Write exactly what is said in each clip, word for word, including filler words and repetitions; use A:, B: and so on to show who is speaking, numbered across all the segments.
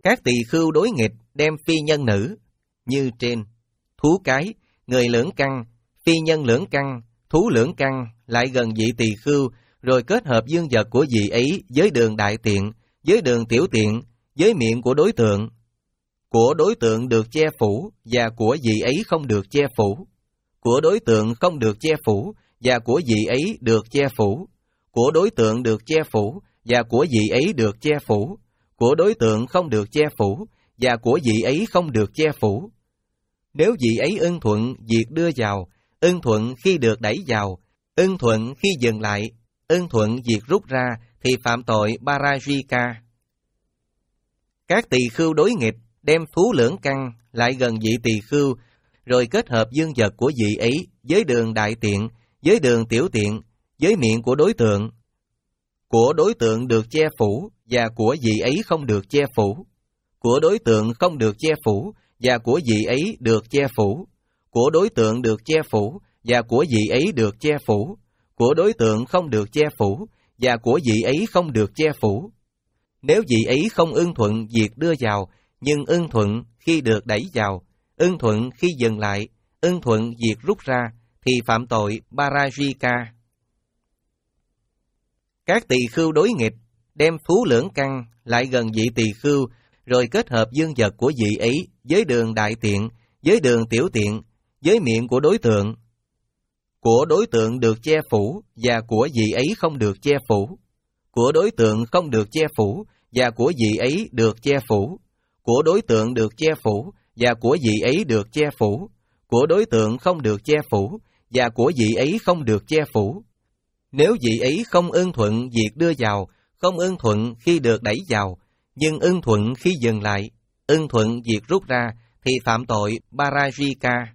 A: Các tỳ khưu đối nghịch đem phi nhân nữ, như trên, thú cái, người lưỡng căn, phi nhân lưỡng căn, thú lưỡng căn, lại gần vị tỳ khưu, rồi kết hợp dương vật của vị ấy với đường đại tiện, với đường tiểu tiện, với miệng của đối tượng. Của đối tượng được che phủ, và của vị ấy không được che phủ. Của đối tượng không được che phủ, và của vị ấy được che phủ. Của đối tượng được che phủ, và của vị ấy được che phủ. Của đối tượng không được che phủ, và của vị ấy không được che phủ. Nếu vị ấy ưng thuận việc đưa vào, ưng thuận khi được đẩy vào, ưng thuận khi dừng lại, ưng thuận việc rút ra, thì phạm tội Parajika. Các tỳ khưu đối nghịch đem thú lưỡng căn lại gần vị tỳ khưu, rồi kết hợp dương vật của vị ấy với đường đại tiện, với đường tiểu tiện, với miệng của đối tượng. Của đối tượng được che phủ, và của vị ấy không được che phủ. Của đối tượng không được che phủ, và của vị ấy được che phủ. Của đối tượng được che phủ, và của vị ấy được che phủ. Của đối tượng không được che phủ, và của vị ấy không được che phủ. Nếu vị ấy không ưng thuận việc đưa vào, nhưng ưng thuận khi được đẩy vào, ưng thuận khi dừng lại, ưng thuận việc rút ra, thì phạm tội Parajika. Các tỳ khưu đối nghịch đem thú lưỡng căn lại gần vị tỳ khưu, rồi kết hợp dương vật của vị ấy với đường đại tiện, với đường tiểu tiện, với miệng của đối tượng. Của đối tượng được che phủ, và của vị ấy không được che phủ. Của đối tượng không được che phủ, và của vị ấy được che phủ. Của đối tượng được che phủ, và của vị ấy được che phủ. Của đối tượng không được che phủ, và của vị ấy không được che phủ. Nếu vị ấy không ưng thuận việc đưa vào, không ưng thuận khi được đẩy vào, nhưng ưng thuận khi dừng lại, ưng thuận việc rút ra, thì phạm tội Parajika.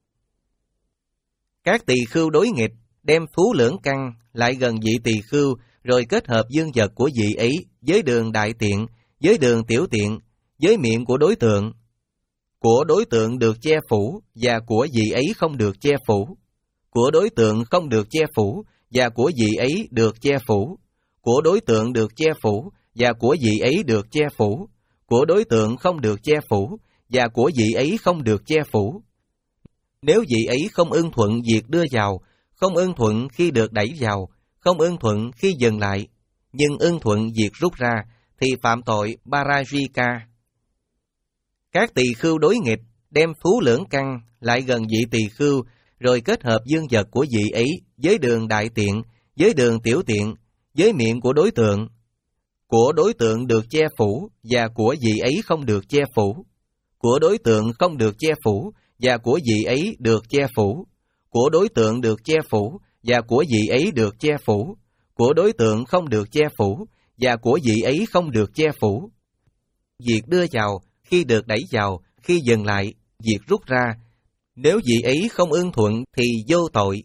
A: Các tỳ khưu đối nghịch đem thú lưỡng căn lại gần vị tỳ khưu, rồi kết hợp dương vật của vị ấy với đường đại tiện, với đường tiểu tiện, với miệng của đối tượng. Của đối tượng được che phủ, và của vị ấy không được che phủ. Của đối tượng không được che phủ, và của vị ấy được che phủ. Của đối tượng được che phủ, và của vị ấy được che phủ. Của đối tượng không được che phủ, và của vị ấy không được che phủ. Nếu vị ấy không ưng thuận việc đưa vào, không ưng thuận khi được đẩy vào, không ưng thuận khi dừng lại, nhưng ưng thuận việc rút ra, thì phạm tội Parajika. Các tỳ khưu đối nghịch đem thú lưỡng căn lại gần vị tỳ khưu, rồi kết hợp dương vật của vị ấy với đường đại tiện, với đường tiểu tiện, với miệng của đối tượng. Của đối tượng được che phủ, và của vị ấy không được che phủ. Của đối tượng không được che phủ, và của vị ấy được che phủ. Của đối tượng được che phủ, và của vị ấy được che phủ. Của đối tượng không được che phủ, và của vị ấy không được che phủ. Việc đưa vào, khi được đẩy vào, khi dừng lại, việc rút ra, nếu vị ấy không ưng thuận thì vô tội.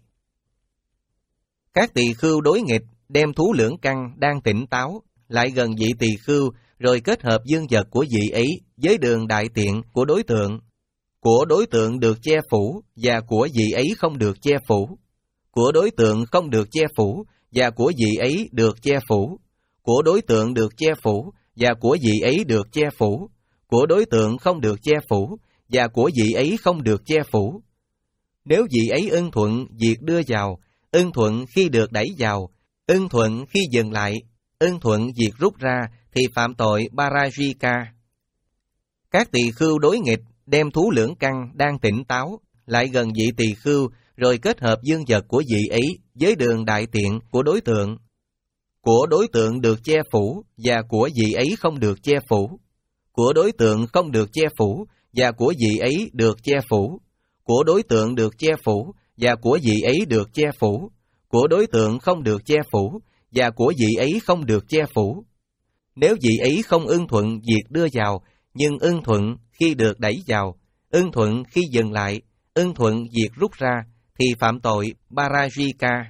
A: Các tỳ khưu đối nghịch đem thú lưỡng căn đang tỉnh táo lại gần vị tỳ khưu, rồi kết hợp dương vật của vị ấy với đường đại tiện của đối tượng. Của đối tượng được che phủ, và của vị ấy không được che phủ. Của đối tượng không được che phủ, và của vị ấy được che phủ. Của đối tượng được che phủ, và của vị ấy được che phủ. Của đối tượng không được che phủ, và của vị ấy không được che phủ. Nếu vị ấy ưng thuận việc đưa vào, ưng thuận khi được đẩy vào, ưng thuận khi dừng lại, ưng thuận việc rút ra, thì phạm tội Parajika. Các tỳ khưu đối nghịch đem thú lưỡng căn đang tỉnh táo lại gần vị tỳ khưu, rồi kết hợp dương vật của vị ấy với đường đại tiện của đối tượng. Của đối tượng được che phủ, và của vị ấy không được che phủ. Của đối tượng không được che phủ, và của vị ấy được che phủ. Của đối tượng được che phủ, và của vị ấy được che phủ. Của đối tượng không được che phủ, và của vị ấy không được che phủ. Nếu vị ấy không ưng thuận việc đưa vào, nhưng ưng thuận khi được đẩy vào, ưng thuận khi dừng lại, ưng thuận việc rút ra, thì phạm tội Parajika.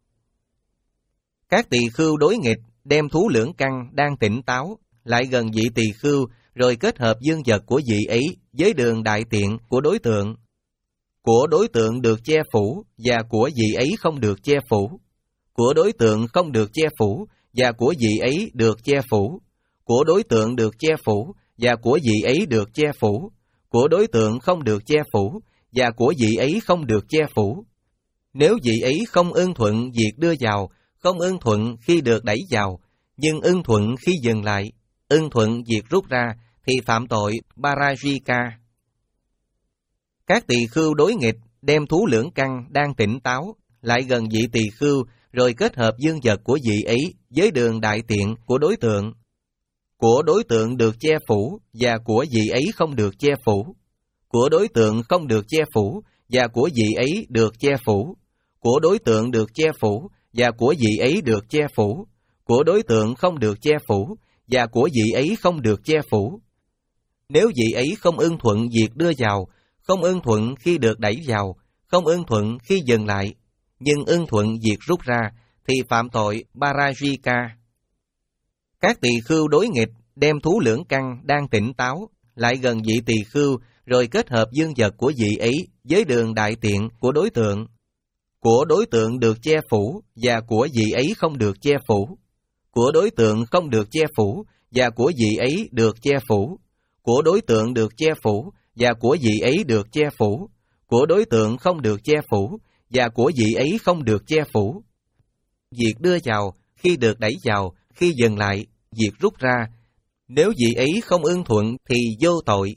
A: Các tỳ khưu đối nghịch đem thú lưỡng căn đang tỉnh táo lại gần vị tỳ khưu, rồi kết hợp dương vật của vị ấy với đường đại tiện của đối tượng. Của đối tượng được che phủ, và của vị ấy không được che phủ. Của đối tượng không được che phủ, và của vị ấy được che phủ. Của đối tượng được che phủ, và của vị ấy được che phủ, của đối tượng không được che phủ, và của vị ấy không được che phủ. Nếu vị ấy không ưng thuận việc đưa vào, không ưng thuận khi được đẩy vào, nhưng ưng thuận khi dừng lại, ưng thuận việc rút ra, thì phạm tội Parajika. Các tỳ khưu đối nghịch đem thú lưỡng căn đang tỉnh táo lại gần vị tỳ khưu, rồi kết hợp dương vật của vị ấy với đường đại tiện của đối tượng. Của đối tượng được che phủ và của vị ấy không được che phủ. Của đối tượng không được che phủ và của vị ấy được che phủ. Của đối tượng được che phủ và của vị ấy được che phủ. Của đối tượng không được che phủ và của vị ấy không được che phủ. Nếu vị ấy không ưng thuận việc đưa vào, không ưng thuận khi được đẩy vào, không ưng thuận khi dừng lại, nhưng ưng thuận việc rút ra, thì phạm tội Parajika. Các tỳ khưu đối nghịch đem thú lưỡng căn đang tỉnh táo lại gần vị tỳ khưu, rồi kết hợp dương vật của vị ấy với đường đại tiện của đối tượng. Của đối tượng được che phủ và của vị ấy không được che phủ. Của đối tượng không được che phủ và của vị ấy được che phủ. Của đối tượng được che phủ và của vị ấy được che phủ. Của đối tượng không được che phủ và của vị ấy không được che phủ. Việc đưa vào, khi được đẩy vào, khi dừng lại, việc rút ra, nếu vị ấy không ưng thuận thì vô tội.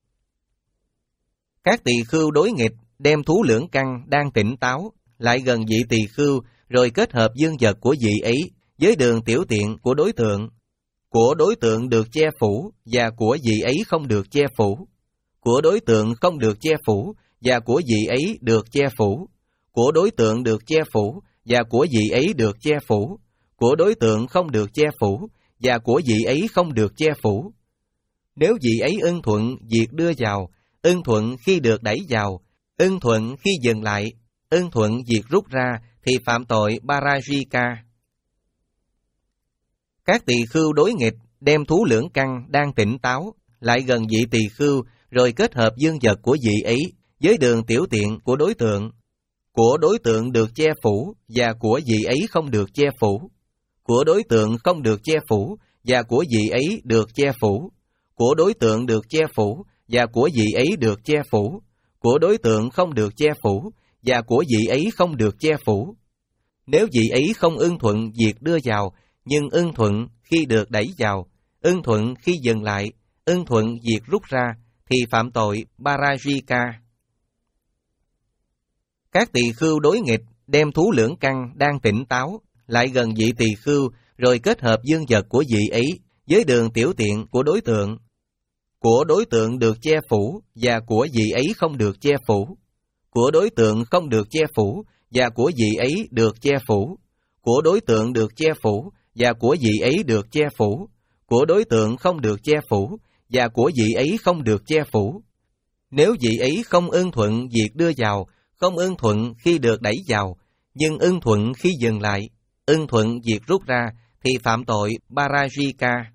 A: Các tỳ khưu đối nghịch đem thú lưỡng căn đang tỉnh táo lại gần vị tỳ khưu, rồi kết hợp dương vật của vị ấy với đường tiểu tiện của đối tượng. Của đối tượng được che phủ và của vị ấy không được che phủ. Của đối tượng không được che phủ và của vị ấy được che phủ. Của đối tượng được che phủ và của vị ấy được che phủ. Của đối tượng không được che phủ và của vị ấy không được che phủ. Nếu vị ấy ưng thuận việc đưa vào, ưng thuận khi được đẩy vào, ưng thuận khi dừng lại, ưng thuận việc rút ra, thì phạm tội Parajika. Các tỳ khưu đối nghịch đem thú lưỡng căn đang tỉnh táo lại gần vị tỳ khưu, rồi kết hợp dương vật của vị ấy với đường tiểu tiện của đối tượng. Của đối tượng được che phủ và của vị ấy không được che phủ. Của đối tượng không được che phủ và của vị ấy được che phủ. Của đối tượng được che phủ và của vị ấy được che phủ. Của đối tượng không được che phủ và của vị ấy không được che phủ. Nếu vị ấy không ưng thuận việc đưa vào, nhưng ưng thuận khi được đẩy vào, ưng thuận khi dừng lại, ưng thuận việc rút ra, thì phạm tội Parajika. Các tỳ khưu đối nghịch đem thú lưỡng căn đang tỉnh táo lại gần vị tỳ khưu, rồi kết hợp dương vật của vị ấy với đường tiểu tiện của đối tượng. Của đối tượng được che phủ và của vị ấy không được che phủ. Của đối tượng không được che phủ và của vị ấy được che phủ. Của đối tượng được che phủ và của vị ấy được che phủ. Của đối tượng không được che phủ và của vị ấy không được che phủ. Nếu vị ấy không ưng thuận việc đưa vào, không ưng thuận khi được đẩy vào, nhưng ưng thuận khi dừng lại, ưng thuận việc rút ra, thì phạm tội Parajika.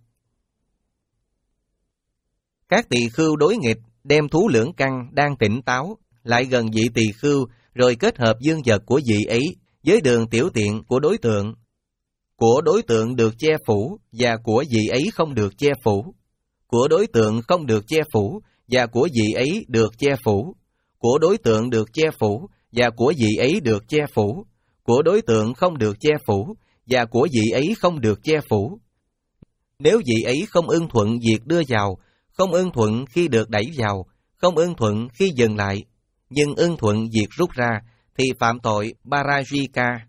A: Các tỳ khưu đối nghịch đem thú lưỡng căn đang tỉnh táo lại gần vị tỳ khưu, rồi kết hợp dương vật của vị ấy với đường tiểu tiện của đối tượng. Của đối tượng được che phủ và của vị ấy không được che phủ. Của đối tượng không được che phủ và của vị ấy được che phủ. Của đối tượng được che phủ và của vị ấy được che phủ. Của đối tượng không được che phủ và của vị ấy không được che phủ. Nếu vị ấy không ưng thuận việc đưa vào, không ưng thuận khi được đẩy vào, không ưng thuận khi dừng lại, nhưng ưng thuận việc rút ra, thì phạm tội Parajika.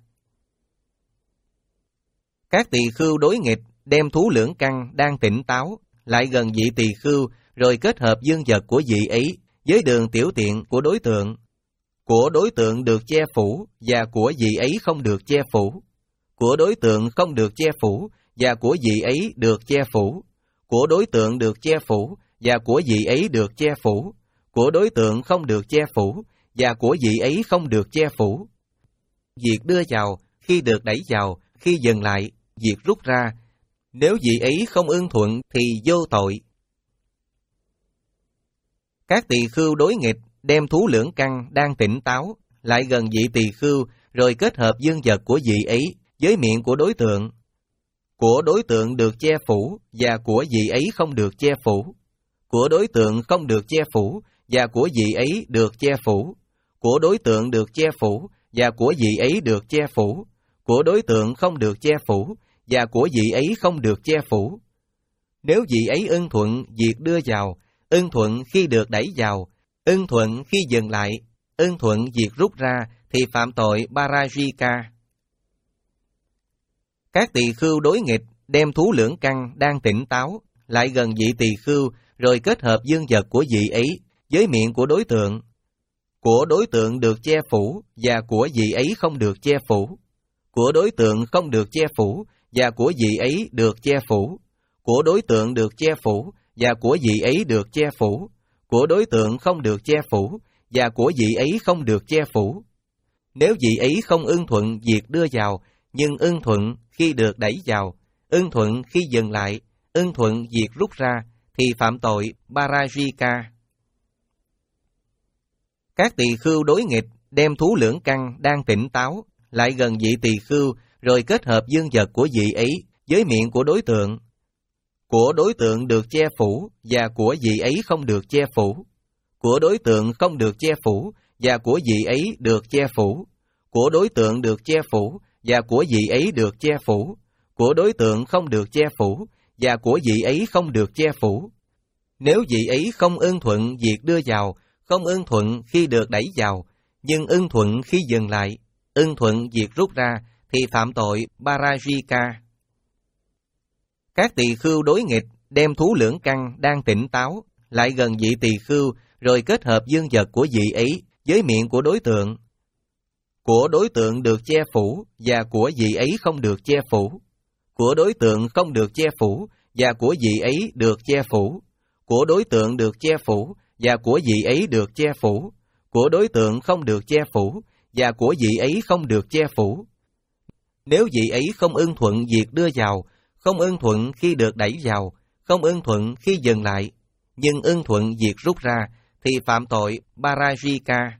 A: Các tỳ khưu đối nghịch đem thú lưỡng căn đang tỉnh táo lại gần vị tỳ khưu, rồi kết hợp dương vật của vị ấy với đường tiểu tiện của đối tượng. Của đối tượng được che phủ và của vị ấy không được che phủ. Của đối tượng không được che phủ và của vị ấy được che phủ. Của đối tượng được che phủ và của vị ấy được che phủ. Của đối tượng không được che phủ và của vị ấy không được che phủ. Việc đưa vào, khi được đẩy vào, khi dừng lại, việc rút ra, nếu vị ấy không ưng thuận thì vô tội. Các tỳ khưu đối nghịch đem thú lưỡng căn đang tỉnh táo lại gần vị tỳ khưu, rồi kết hợp dương vật của vị ấy với miệng của đối tượng. Của đối tượng được che phủ và của vị ấy không được che phủ. của đối tượng không được che phủ và của vị ấy được che phủ, của đối tượng được che phủ và của vị ấy được che phủ, của đối tượng không được che phủ và của vị ấy không được che phủ. Nếu vị ấy ưng thuận việc đưa vào, ưng thuận khi được đẩy vào, ưng thuận khi dừng lại, ưng thuận việc rút ra thì phạm tội Parajika. Các tỳ khưu đối nghịch đem thú lưỡng căn đang tỉnh táo lại gần vị tỳ khưu rồi kết hợp dương vật của vị ấy với miệng của đối tượng. Của đối tượng được che phủ và của vị ấy không được che phủ. Của đối tượng không được che phủ và của vị ấy được che phủ. Của đối tượng được che phủ và của vị ấy được che phủ. Của đối tượng không được che phủ và của vị ấy không được che phủ. Nếu vị ấy không ưng thuận việc đưa vào, nhưng ưng thuận khi được đẩy vào, ưng thuận khi dừng lại, ưng thuận việc rút ra, thì phạm tội Parajika. Các tỳ khưu đối nghịch đem thú lưỡng căn đang tỉnh táo lại gần vị tỳ khưu rồi kết hợp dương vật của vị ấy với miệng của đối tượng. Của đối tượng được che phủ và của vị ấy không được che phủ. Của đối tượng không được che phủ và của vị ấy được che phủ. Của đối tượng được che phủ và của vị ấy được che phủ. Của đối tượng không được che phủ và của vị ấy không được che phủ. Nếu vị ấy không ưng thuận việc đưa vào, không ưng thuận khi được đẩy vào, nhưng ưng thuận khi dừng lại, ưng thuận việc rút ra, thì phạm tội Parajika. Các tỳ khưu đối nghịch đem thú lưỡng căn đang tỉnh táo lại gần vị tỳ khưu rồi kết hợp dương vật của vị ấy với miệng của đối tượng. Của đối tượng được che phủ và của vị ấy không được che phủ. Của đối tượng không được che phủ và của vị ấy được che phủ. Của đối tượng được che phủ và của vị ấy được che phủ. Của đối tượng không được che phủ và của vị ấy không được che phủ. Nếu vị ấy không ưng thuận việc đưa vào, không ưng thuận khi được đẩy vào, không ưng thuận khi dừng lại, nhưng ưng thuận việc rút ra, thì phạm tội Parajika.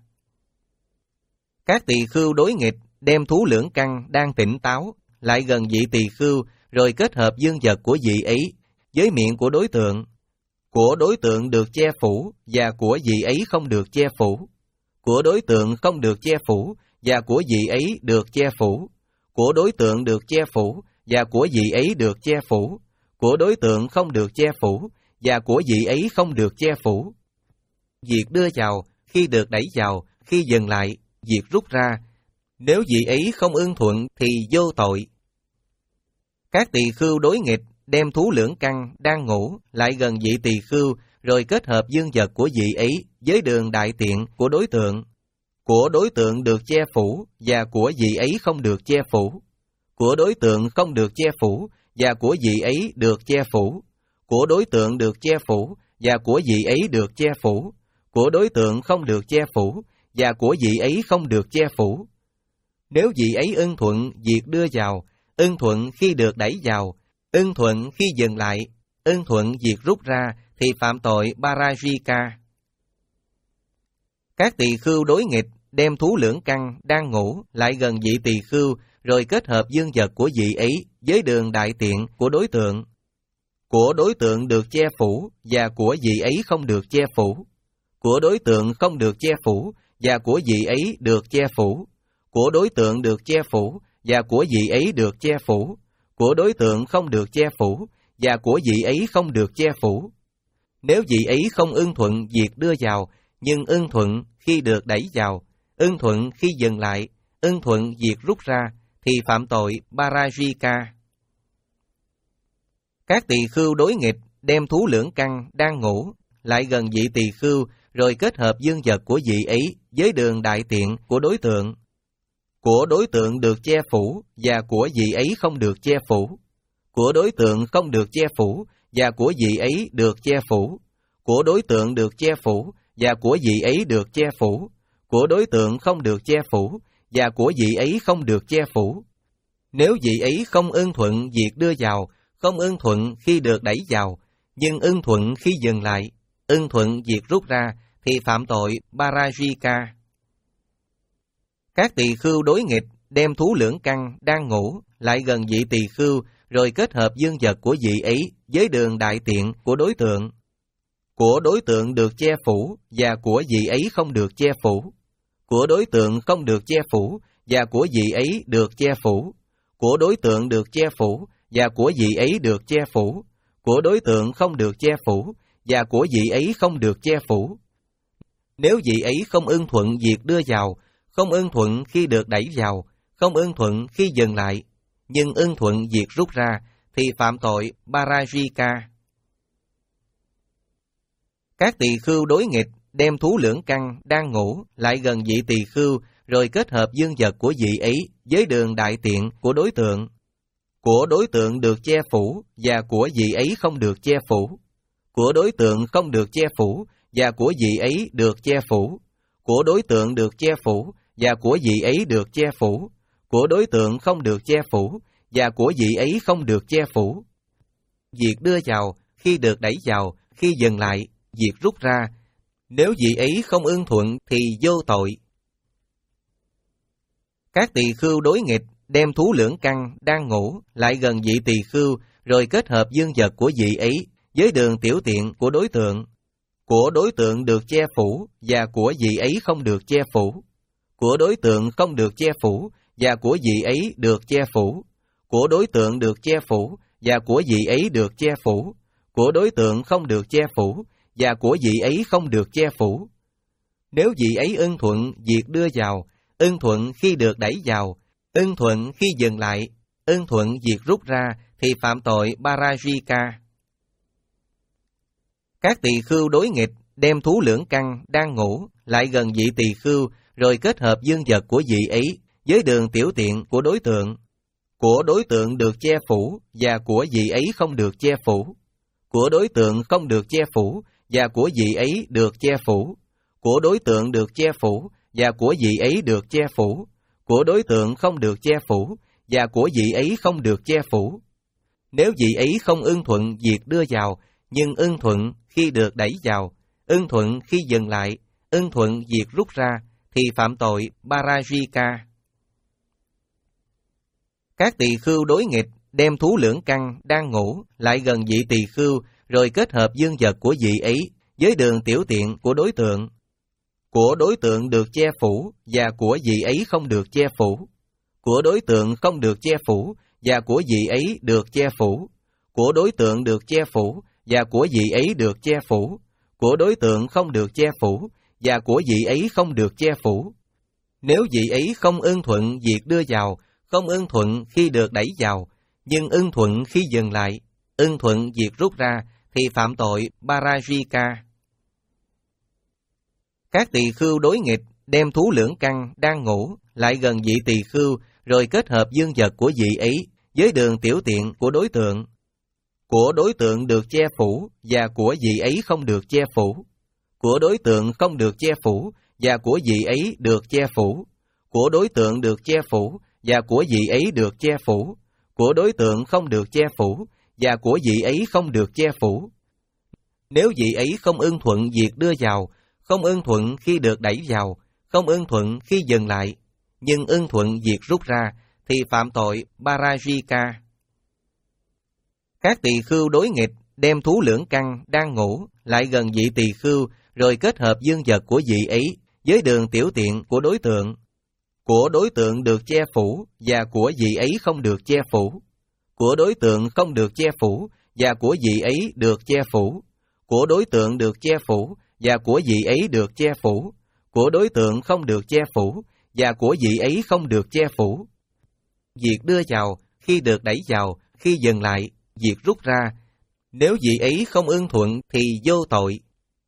A: Các tỳ khưu đối nghịch đem thú lưỡng căn đang tỉnh táo lại gần vị tỳ khưu rồi kết hợp dương vật của vị ấy với miệng của đối tượng. Của đối tượng được che phủ và của vị ấy không được che phủ. Của đối tượng không được che phủ và của vị ấy được che phủ. Của đối tượng được che phủ và của vị ấy được che phủ. Của đối tượng không được che phủ và của vị ấy không được che phủ. Việc đưa vào, khi được đẩy vào, khi dừng lại, việc rút ra, nếu vị ấy không ưng thuận thì vô tội. Các tỳ khưu đối nghịch đem thú lưỡng căn đang ngủ lại gần vị tỳ khưu rồi kết hợp dương vật của vị ấy với đường đại tiện của đối tượng. Của đối tượng được che phủ và của vị ấy không được che phủ. Của đối tượng không được che phủ và của vị ấy được che phủ. Của đối tượng được che phủ và của vị ấy được che phủ. Của đối tượng không được che phủ và của vị ấy không được che phủ. Nếu vị ấy ưng thuận việc đưa vào, ưng thuận khi được đẩy vào, ưng thuận khi dừng lại, ưng thuận việc rút ra, thì phạm tội Parajika. Các tỳ khưu đối nghịch đem thú lưỡng căn đang ngủ lại gần vị tỳ khưu rồi kết hợp dương vật của vị ấy với đường đại tiện của đối tượng. Của đối tượng được che phủ và của vị ấy không được che phủ. Của đối tượng không được che phủ và của vị ấy được che phủ. Của đối tượng được che phủ và của vị ấy được che phủ. Của đối tượng không được che phủ và của vị ấy không được che phủ. Nếu vị ấy không ưng thuận việc đưa vào, nhưng ưng thuận khi được đẩy vào, ưng thuận khi dừng lại, ưng thuận việc rút ra, thì phạm tội Parajika. Các tỳ khưu đối nghịch đem thú lưỡng căn đang ngủ lại gần vị tỳ khưu rồi kết hợp dương vật của vị ấy với đường đại tiện của đối tượng. Của đối tượng được che phủ và của vị ấy không được che phủ. Của đối tượng không được che phủ và của vị ấy được che phủ. Của đối tượng được che phủ và của vị ấy được che phủ. Của đối tượng không được che phủ và của vị ấy không được che phủ. Nếu vị ấy không ưng thuận việc đưa vào, không ưng thuận khi được đẩy vào, nhưng ưng thuận khi dừng lại, ưng thuận việc rút ra, thì phạm tội Parajika. Các tỳ khưu đối nghịch đem thú lưỡng căn đang ngủ lại gần vị tỳ khưu rồi kết hợp dương vật của vị ấy với đường đại tiện của đối tượng. của đối tượng được che phủ và của vị ấy không được che phủ, của đối tượng không được che phủ và của vị ấy được che phủ, của đối tượng được che phủ và của vị ấy được che phủ, của đối tượng không được che phủ và của vị ấy không được che phủ. Nếu vị ấy không ưng thuận việc đưa vào, không ưng thuận khi được đẩy vào, không ưng thuận khi dừng lại, nhưng ưng thuận việc rút ra, thì phạm tội Parajika. Các tỳ khưu đối nghịch đem thú lưỡng căn đang ngủ lại gần vị tỳ khưu rồi kết hợp dương vật của vị ấy với đường đại tiện của đối tượng. Của đối tượng được che phủ và của vị ấy không được che phủ. Của đối tượng không được che phủ và của vị ấy được che phủ. Của đối tượng được che phủ và của vị ấy được che phủ. Của đối tượng không được che phủ và của vị ấy không được che phủ. Việc đưa vào, khi được đẩy vào, khi dừng lại, việc rút ra, nếu vị ấy không ưng thuận thì vô tội. Các tỳ khưu đối nghịch đem thú lưỡng căn đang ngủ lại gần vị tỳ khưu rồi kết hợp dương vật của vị ấy với đường tiểu tiện của đối tượng. Của đối tượng được che phủ và của vị ấy không được che phủ. Của đối tượng không được che phủ và của vị ấy được che phủ. Của đối tượng được che phủ và của vị ấy được che phủ. Của đối tượng không được che phủ và của vị ấy không được che phủ. Nếu vị ấy ưng thuận việc đưa vào, ưng thuận khi được đẩy vào, ưng thuận khi dừng lại, ưng thuận việc rút ra, thì phạm tội Parajika. Các tỳ khưu đối nghịch đem thú lưỡng căn đang ngủ lại gần vị tỳ khưu rồi kết hợp dương vật của vị ấy với đường tiểu tiện của đối tượng. Của đối tượng được che phủ và của vị ấy không được che phủ. Của đối tượng không được che phủ và của vị ấy được che phủ. Của đối tượng được che phủ và của vị ấy được che phủ. Của đối tượng không được che phủ và của vị ấy không được che phủ. Nếu vị ấy không ưng thuận việc đưa vào, nhưng ưng thuận khi được đẩy vào, ưng thuận khi dừng lại, ưng thuận việc rút ra, thì phạm tội Parajika. Các tỳ khưu đối nghịch đem thú lưỡng căn đang ngủ lại gần vị tỳ khưu rồi kết hợp dương vật của vị ấy với đường tiểu tiện của đối tượng. Của đối tượng được che phủ và của vị ấy không được che phủ. Của đối tượng không được che phủ và của vị ấy được che phủ. Của đối tượng được che phủ và của vị ấy được che phủ. Của đối tượng không được che phủ và của vị ấy không được che phủ. Nếu vị ấy không ưng thuận việc đưa vào, không ưng thuận khi được đẩy vào, nhưng ưng thuận khi dừng lại, ưng thuận việc rút ra, thì phạm tội Parajika. Các tỳ khưu đối nghịch đem thú lưỡng căn đang ngủ lại gần vị tỳ khưu rồi kết hợp dương vật của vị ấy với đường tiểu tiện của đối tượng. Của đối tượng được che phủ và của vị ấy không được che phủ. Của đối tượng không được che phủ và của vị ấy được che phủ. Của đối tượng được che phủ và của vị ấy được che phủ. Của đối tượng không được che phủ và của vị ấy không được che phủ. Nếu vị ấy không ưng thuận việc đưa vào, không ưng thuận khi được đẩy vào, không ưng thuận khi dừng lại, nhưng ưng thuận việc rút ra, thì phạm tội Parajika. Các tỳ khưu đối nghịch đem thú lưỡng căn đang ngủ lại gần vị tỳ khưu rồi kết hợp dương vật của vị ấy với đường tiểu tiện của đối tượng. Của đối tượng được che phủ và của vị ấy không được che phủ. Của đối tượng không được che phủ và của vị ấy được che phủ. Của đối tượng được che phủ và của vị ấy được che phủ. Của đối tượng không được che phủ và của vị ấy không được che phủ. Việc đưa vào, khi được đẩy vào, khi dừng lại, việc rút ra, nếu vị ấy không ưng thuận thì vô tội.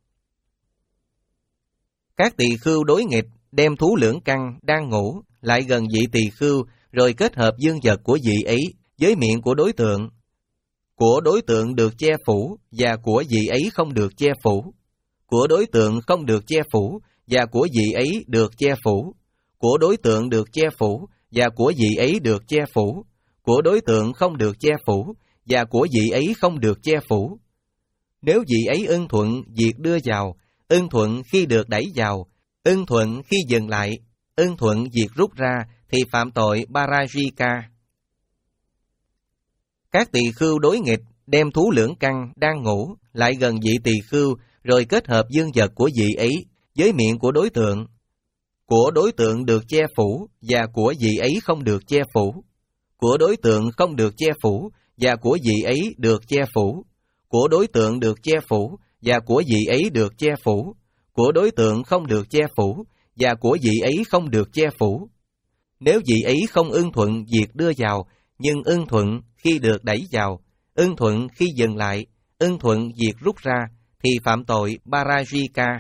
A: Các tỳ khưu đối nghịch đem thú lưỡng căn đang ngủ lại gần vị tỳ khưu rồi kết hợp dương vật của vị ấy với miệng của đối tượng. Của đối tượng được che phủ và của vị ấy không được che phủ. Của đối tượng không được che phủ và của vị ấy được che phủ. Của đối tượng được che phủ và của vị ấy được che phủ. Của đối tượng không được che phủ và của vị ấy không được che phủ. Nếu vị ấy ưng thuận việc đưa vào, ưng thuận khi được đẩy vào, ưng thuận khi dừng lại, ưng thuận việc rút ra, thì phạm tội Parajika. Các tỳ khưu đối nghịch đem thú lưỡng căn đang ngủ lại gần vị tỳ khưu rồi kết hợp dương vật của vị ấy với miệng của đối tượng. Của đối tượng được che phủ và của vị ấy không được che phủ. Của đối tượng không được che phủ và của vị ấy được che phủ. Của đối tượng được che phủ và của vị ấy được che phủ. Của đối tượng không được che phủ và của vị ấy không được che phủ. Nếu vị ấy không ưng thuận việc đưa vào, nhưng ưng thuận khi được đẩy vào, ưng thuận khi dừng lại, ưng thuận việc rút ra, thì phạm tội Parajika.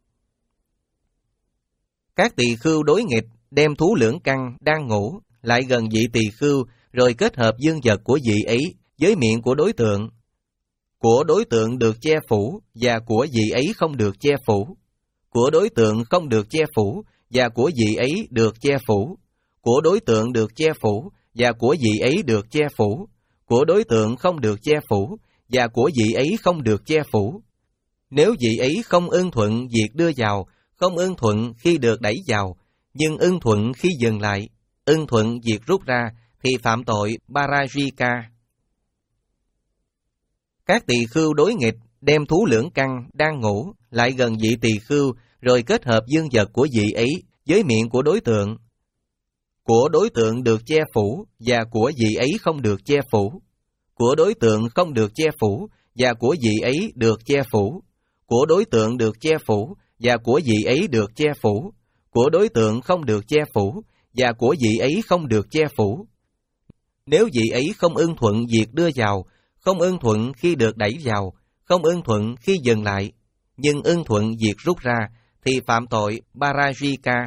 A: Các tỳ khưu đối nghịch đem thú lưỡng căn đang ngủ lại gần vị tỳ khưu, rồi kết hợp dương vật của vị ấy với miệng của đối tượng. Của đối tượng được che phủ và của vị ấy không được che phủ. Của đối tượng không được che phủ và của vị ấy được che phủ. Của đối tượng được che phủ và của vị ấy được che phủ. Của đối tượng không được che phủ và của vị ấy không được che phủ. Nếu vị ấy không ưng thuận việc đưa vào, không ưng thuận khi được đẩy vào, nhưng ưng thuận khi dừng lại, ưng thuận việc rút ra, thì phạm tội Parajika. Các tỳ khưu đối nghịch đem thú lưỡng căn đang ngủ lại gần vị tỳ khưu, rồi kết hợp dương vật của vị ấy với miệng của đối tượng. Của đối tượng được che phủ và của vị ấy không được che phủ. Của đối tượng không được che phủ và của vị ấy được che phủ. Của đối tượng được che phủ và của vị ấy được che phủ. Của đối tượng không được che phủ và của vị ấy không được che phủ. Nếu vị ấy không ưng thuận việc đưa vào, không ưng thuận khi được đẩy vào, không ưng thuận khi dừng lại, nhưng ưng thuận việc rút ra, thì phạm tội Parajika.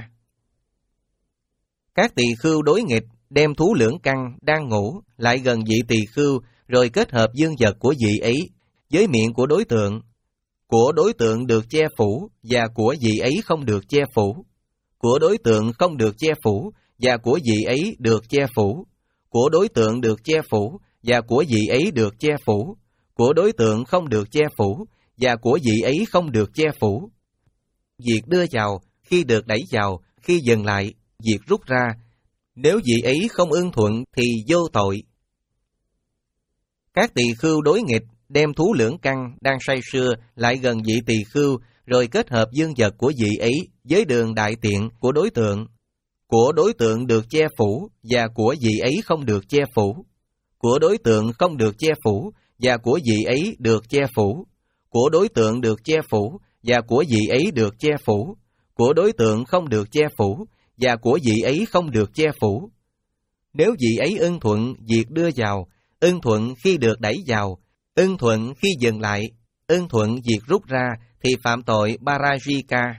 A: Các tỳ khưu đối nghịch đem thú lưỡng căn đang ngủ lại gần vị tỳ khưu, rồi kết hợp dương vật của vị ấy với miệng của đối tượng. Của đối tượng được che phủ và của vị ấy không được che phủ. Của đối tượng không được che phủ và của vị ấy được che phủ. Của đối tượng được che phủ và của vị ấy được che phủ. Của đối tượng không được che phủ và của vị ấy không được che phủ. Việc đưa vào, khi được đẩy vào, khi dừng lại, việc rút ra, nếu vị ấy không ưng thuận thì vô tội. Các tỳ khưu đối nghịch đem thú lưỡng căn đang say sưa lại gần vị tỳ khưu, rồi kết hợp dương vật của vị ấy với đường đại tiện của đối tượng. Của đối tượng được che phủ và của vị ấy không được che phủ. Của đối tượng không được che phủ và của vị ấy được che phủ. Của đối tượng được che phủ và của vị ấy được che phủ. Của đối tượng không được che phủ và của vị ấy không được che phủ. Nếu vị ấy ưng thuận việc đưa vào, ưng thuận khi được đẩy vào, ưng thuận khi dừng lại, ưng thuận việc rút ra, thì phạm tội Parajika.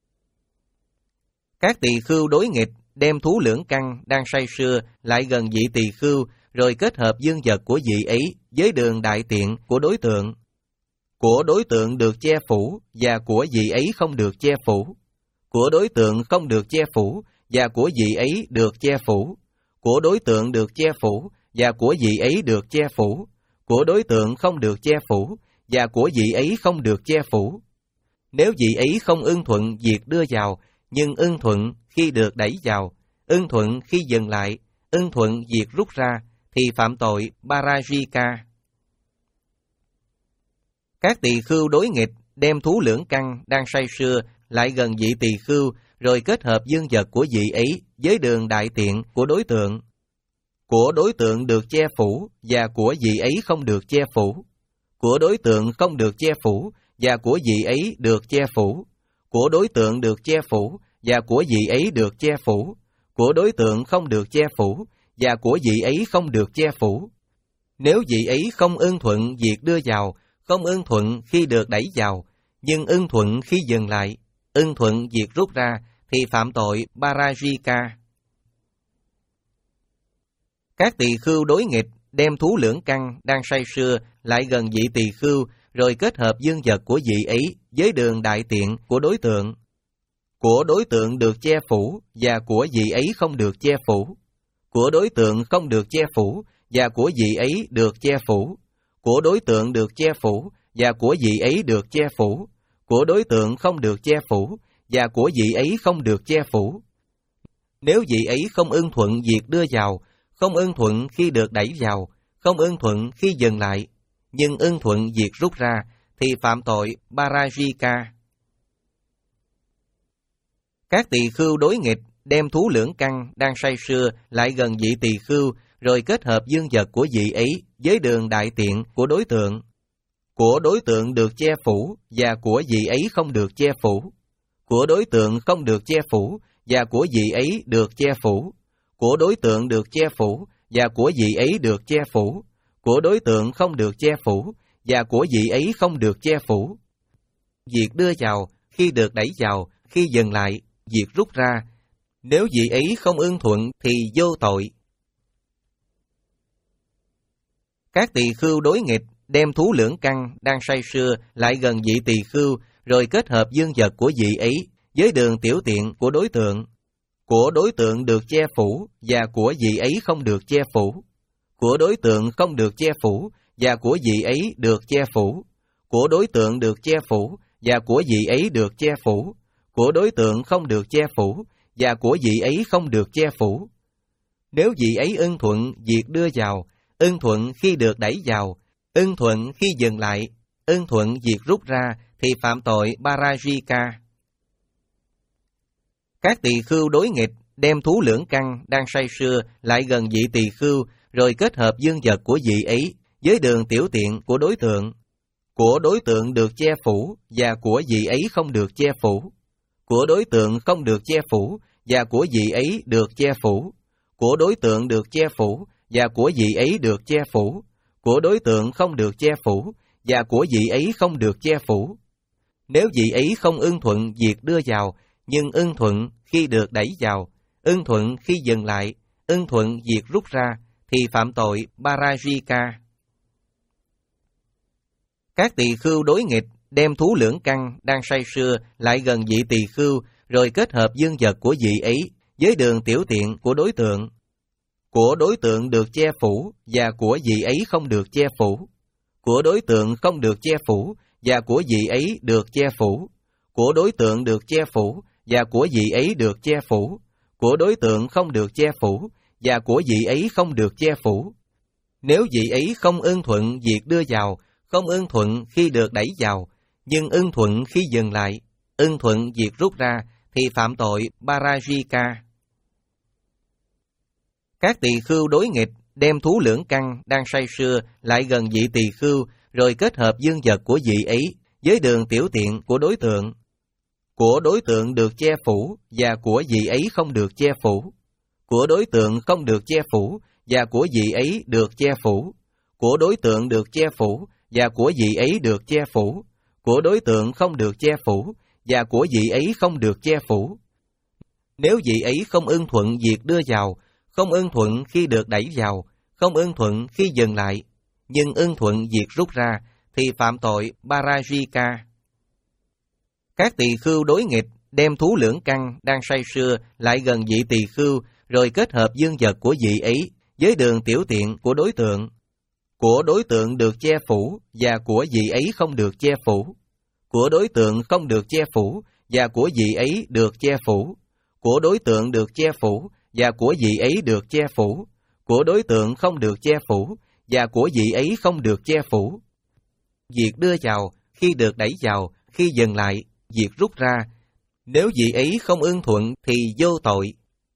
A: Các tỳ khưu đối nghịch đem thú lưỡng căn đang say sưa lại gần vị tỳ khưu, rồi kết hợp dương vật của vị ấy với đường đại tiện của đối tượng. Của đối tượng được che phủ và của vị ấy không được che phủ. Của đối tượng không được che phủ và của vị ấy được che phủ. Của đối tượng được che phủ và của vị ấy được che phủ. Của đối tượng không được che phủ và của vị ấy không được che phủ. Nếu vị ấy không ưng thuận việc đưa vào, nhưng ưng thuận khi được đẩy vào, ưng thuận khi dừng lại, ưng thuận việc rút ra, thì phạm tội Parajika. Các tỳ khưu đối nghịch đem thú lưỡng căn đang say sưa lại gần vị tỳ khưu, rồi kết hợp dương vật của vị ấy với đường đại tiện của đối tượng. Của đối tượng được che phủ và của vị ấy không được che phủ. Của đối tượng không được che phủ và của vị ấy được che phủ. Của đối tượng được che phủ và của vị ấy được che phủ. Của đối tượng không được che phủ và của vị ấy không được che phủ. Nếu vị ấy không ưng thuận việc đưa vào, không ưng thuận khi được đẩy vào, nhưng ưng thuận khi dừng lại, ưng thuận việc rút ra, thì phạm tội Parajika. Các tỳ khưu đối nghịch đem thú lưỡng căn đang say sưa lại gần vị tỳ khưu, rồi kết hợp dương vật của vị ấy với đường đại tiện của đối tượng. Của đối tượng được che phủ và của vị ấy không được che phủ. Của đối tượng không được che phủ và của vị ấy được che phủ. Của đối tượng được che phủ và của vị ấy được che phủ. Của đối tượng không được che phủ và của vị ấy không được che phủ. Nếu vị ấy không ưng thuận việc đưa vào, không ưng thuận khi được đẩy vào, không ưng thuận khi dừng lại, nhưng ưng thuận việc rút ra, thì phạm tội Parajika. Các tỳ khưu đối nghịch đem thú lưỡng căn đang say sưa lại gần vị tỳ khưu, rồi kết hợp dương vật của vị ấy với đường đại tiện của đối tượng. Của đối tượng được che phủ và của vị ấy không được che phủ. Của đối tượng không được che phủ và của vị ấy được che phủ. Của đối tượng được che phủ và của vị ấy được che phủ. Của đối tượng không được che phủ và của vị ấy không được che phủ. Việc đưa vào, khi được đẩy vào, khi dừng lại, việc rút ra. Nếu vị ấy không ưng thuận thì vô tội. Các tỳ khưu đối nghịch đem thú lưỡng căn đang say sưa lại gần vị tỳ khưu, rồi kết hợp dương vật của vị ấy với đường tiểu tiện của đối tượng. Của đối tượng được che phủ và của vị ấy không được che phủ. Của đối tượng không được che phủ và của vị ấy được che phủ. Của đối tượng được che phủ và của vị ấy được che phủ. Của đối tượng không được che phủ và của vị ấy không được che phủ. Nếu vị ấy ưng thuận việc đưa vào, ưng thuận khi được đẩy vào, ưng thuận khi dừng lại, ưng thuận việc rút ra thì phạm tội Parajika. Các tỳ khưu đối nghịch đem thú lưỡng căn đang say sưa lại gần vị tỳ khưu, rồi kết hợp dương vật của vị ấy với đường tiểu tiện của đối tượng. Của đối tượng được che phủ và của vị ấy không được che phủ. Của đối tượng không được che phủ và của vị ấy được che phủ. Của đối tượng được che phủ và của vị ấy được che phủ. Của đối tượng không được che phủ và của vị ấy không được che phủ. Nếu vị ấy không ưng thuận việc đưa vào, nhưng ưng thuận khi được đẩy vào, ưng thuận khi dừng lại, ưng thuận việc rút ra, thì phạm tội Parajika. Các tỳ khưu đối nghịch đem thú lưỡng căn đang say sưa lại gần vị tỳ khưu, rồi kết hợp dương vật của vị ấy với đường tiểu tiện của đối tượng. Của đối tượng được che phủ và của vị ấy không được che phủ. Của đối tượng không được che phủ và của vị ấy được che phủ. Của đối tượng được che phủ và của vị ấy được che phủ. Của đối tượng không được che phủ và của vị ấy không được che phủ. Nếu vị ấy không ưng thuận việc đưa vào, không ưng thuận khi được đẩy vào, nhưng ưng thuận khi dừng lại, ưng thuận việc rút ra, thì phạm tội Parajika. Các tỳ khưu đối nghịch đem thú lưỡng căn đang say sưa lại gần vị tỳ khưu, rồi kết hợp dương vật của vị ấy với đường tiểu tiện của đối tượng. Của đối tượng được che phủ và của vị ấy không được che phủ. Của đối tượng không được che phủ và của vị ấy được che phủ. Của đối tượng được che phủ và của vị ấy được che phủ. Của đối tượng không được che phủ và của vị ấy không được che phủ. Nếu vị ấy không ưng thuận việc đưa vào, không ưng thuận khi được đẩy vào, không ưng thuận khi dừng lại, nhưng ưng thuận việc rút ra, thì phạm tội Parajika. Các tỳ khưu đối nghịch đem thú lưỡng căn đang say sưa lại gần vị tỳ khưu, rồi kết hợp dương vật của vị ấy với đường tiểu tiện của đối tượng. Của đối tượng được che phủ và của vị ấy không được che phủ. Của đối tượng không được che phủ và của vị ấy được che phủ. Của đối tượng được che phủ và của vị ấy được che phủ. Của đối tượng không được che phủ và của vị ấy không được che phủ. Việc đưa vào, khi được đẩy vào, khi dừng lại, việc rút ra. Nếu vị ấy không ưng thuận thì vô tội.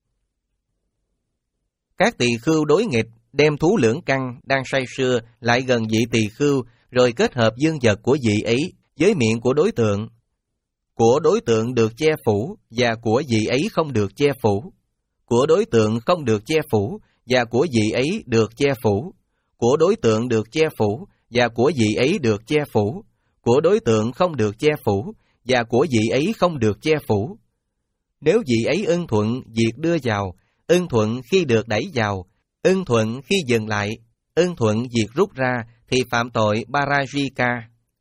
A: Các tỳ khưu đối nghịch đem thú lưỡng căn đang say sưa lại gần vị tỳ khưu, rồi kết hợp dương vật của vị ấy với miệng của đối tượng. Của đối tượng được che phủ và của vị ấy không được che phủ. Của đối tượng không được che phủ và của vị ấy được che phủ. Của đối tượng được che phủ và của vị ấy được che phủ. Của đối tượng không được che phủ và của vị ấy không được che phủ. Nếu vị ấy ưng thuận việc đưa vào, ưng thuận khi được đẩy vào, ưng thuận khi dừng lại, ưng thuận việc rút ra, thì phạm tội Parajika.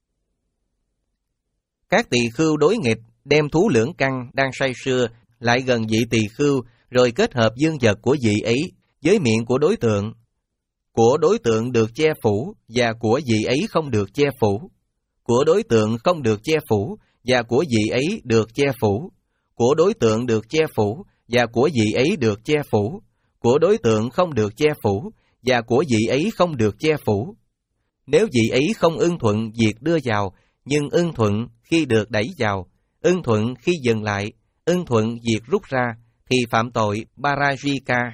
A: Các tỳ khưu đối nghịch đem thú lưỡng căn đang say sưa lại gần vị tỳ khưu, rồi kết hợp dương vật của vị ấy với miệng của đối tượng. Của đối tượng được che phủ và của vị ấy không được che phủ. Của đối tượng không được che phủ và của vị ấy được che phủ. Của đối tượng được che phủ và của vị ấy được che phủ. Của đối tượng không được che phủ và của vị ấy không được che phủ. Nếu vị ấy không ưng thuận việc đưa vào, nhưng ưng thuận khi được đẩy vào, ưng thuận khi dừng lại, ưng thuận việc rút ra, thì phạm tội Parajika.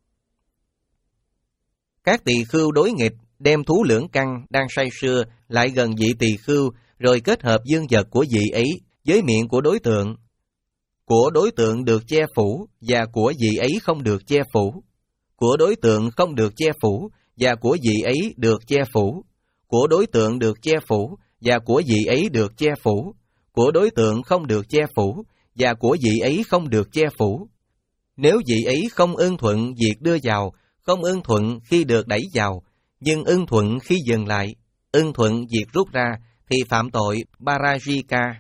A: Các tỳ khưu đối nghịch đem thú lưỡng căn đang say sưa lại gần vị tỳ khưu, rồi kết hợp dương vật của vị ấy với miệng của đối tượng. Của đối tượng được che phủ và của vị ấy không được che phủ. Của đối tượng không được che phủ và của vị ấy được che phủ. Của đối tượng được che phủ và của vị ấy được che phủ. Của đối tượng không được che phủ và của vị ấy không được che phủ. Nếu vị ấy không ưng thuận việc đưa vào, không ưng thuận khi được đẩy vào, nhưng ưng thuận khi dừng lại, ưng thuận việc rút ra, thì phạm tội Parajika.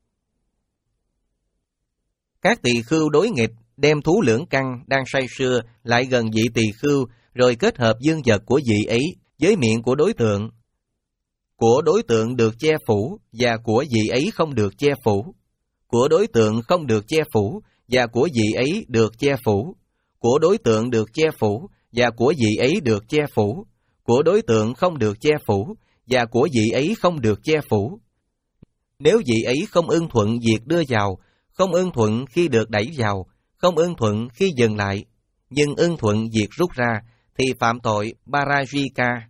A: Các tỳ khưu đối nghịch đem thú lưỡng căn đang say sưa lại gần vị tỳ khưu, rồi kết hợp dương vật của vị ấy với miệng của đối tượng. Của đối tượng được che phủ và của vị ấy không được che phủ. Của đối tượng không được che phủ và của vị ấy được che phủ. Của đối tượng được che phủ và của vị ấy được che phủ. Của đối tượng không được che phủ và của vị ấy không được che phủ. Nếu vị ấy không ưng thuận việc đưa vào, không ưng thuận khi được đẩy vào, không ưng thuận khi dừng lại, nhưng ưng thuận việc rút ra, thì phạm tội Parajika.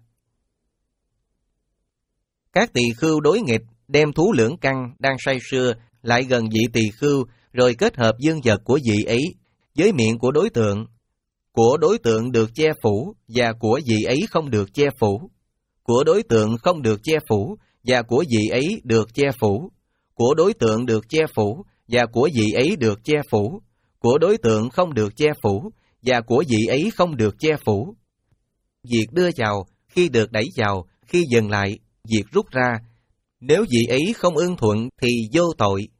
A: Các tỳ khưu đối nghịch đem thú lưỡng căn đang say sưa lại gần vị tỳ khưu, rồi kết hợp dương vật của vị ấy với miệng của đối tượng. Của đối tượng được che phủ và của vị ấy không được che phủ. Của đối tượng không được che phủ và của vị ấy được che phủ. Của đối tượng được che phủ và của vị ấy được che phủ. Của đối tượng không được che phủ và của vị ấy không được che phủ. Việc đưa vào, khi được đẩy vào, khi dừng lại, việc rút ra, nếu vị ấy không ưng thuận thì vô tội.